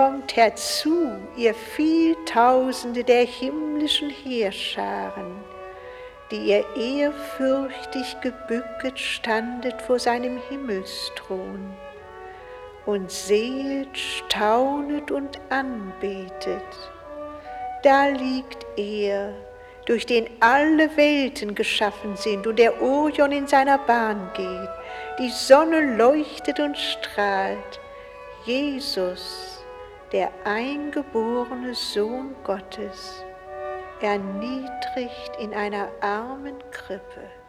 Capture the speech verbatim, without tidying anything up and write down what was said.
kommt herzu, ihr Vieltausende der himmlischen Heerscharen, die ihr ehrfürchtig gebücket standet vor seinem Himmelsthron, und sehet, staunet und anbetet. Da liegt er, durch den alle Welten geschaffen sind und der Orion in seiner Bahn geht. Die Sonne leuchtet und strahlt. Jesus, der eingeborene Sohn Gottes, erniedrigt in einer armen Krippe.